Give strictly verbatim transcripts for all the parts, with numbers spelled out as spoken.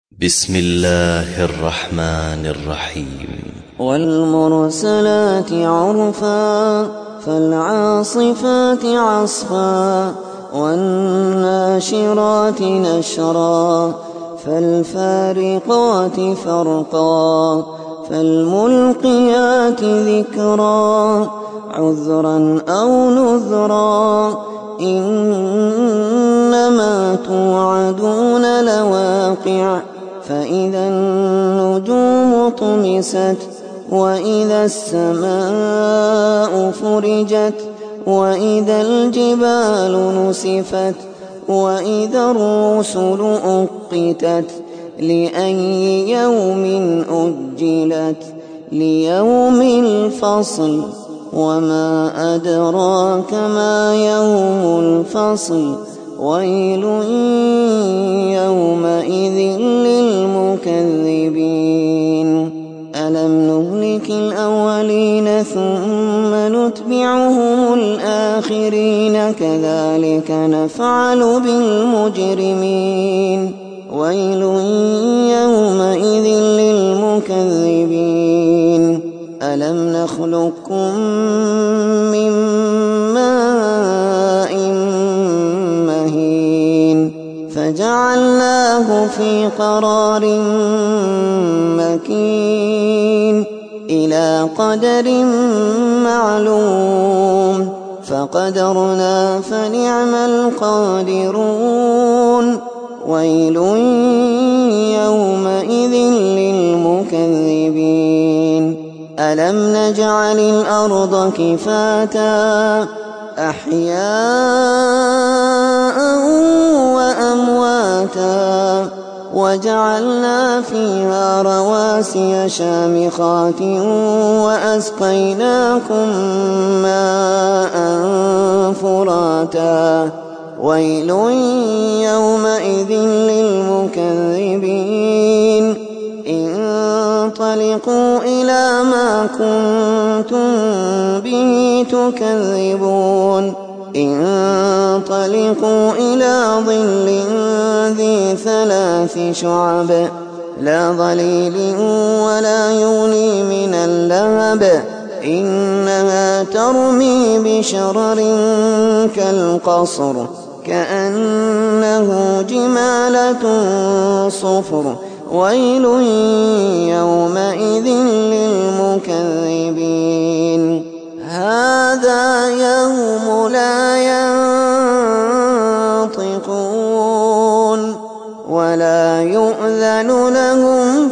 بسم الله الرحمن الرحيم. والمرسلات عرفا فالعاصفات عصفا والناشرات نشرا فالفارقات فرقا فالملقيات ذكرا عذرا أو نذرا إنما توعدون لواقع فإذا النجوم طمست وإذا السماء فرجت وإذا الجبال نسفت وإذا الرسل أقتت لأي يوم أجلت ليوم الفصل وما أدراك ما يوم الفصل ويل يومئذ للمكذبين ألم نهلك الأولين ثم نتبعهم الآخرين كذلك نفعل بالمجرمين ويل يومئذ للمكذبين ألم نخلقكم من ماء مهين فجعلناه في قرار مكين إلى قدر معلوم فقدرنا فنعم القادرون ويل يومئذ للمكذبين ألم نجعل الأرض كفاتا أحياء وأمواتا وجعلنا فيها رواسي شامخات وأسقيناكم ماء فراتا ويل يومئذ للمكذبين انطلقوا إلى ما كنتم به تكذبون انطلقوا إلى ظل ذي ثلاث شعب لا ظليل ولا يغني من اللهب إنها ترمي بشرر كالقصر كأنه جمالة صفر ويل يومئذ للمكذبين هذا يوم لا ينطقون ولا يؤذن لهم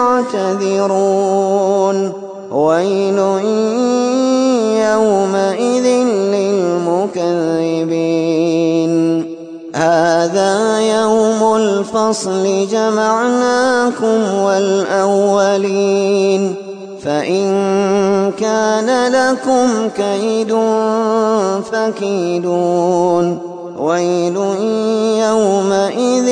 فيعتذرون ويل يومئذ للمكذبين هذا يوم الفصل جمعناكم والأولين فإن كان لكم كيد فكيدون ويل يومئذ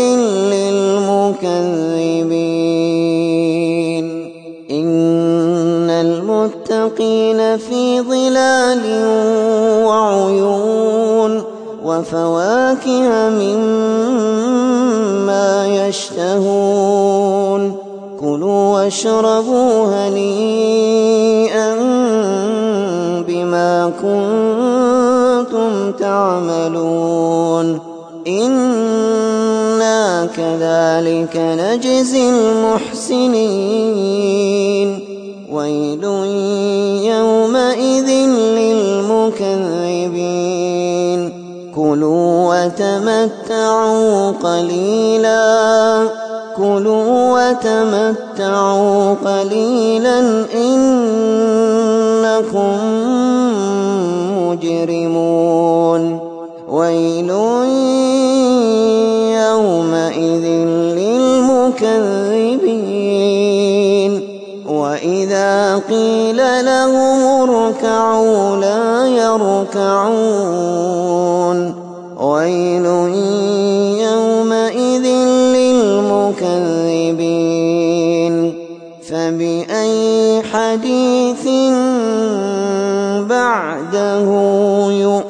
للمكذبين إن المتقين في ظلال وعيون وفواكه مما يشتهون كلوا واشربوا هنيئا بما كنتم تعملون إنا كذلك نجزي المحسنين ويل يومئذ للمكذبين كلوا وتمتعوا قليلا كلوا وتمتعوا قليلا إنكم مجرمون ويل يومئذ للمكذبين وإذا قيل لهم اركعوا لا يركعون ويل يومئذ للمكذبين فبأي حديث بعده يؤمنون.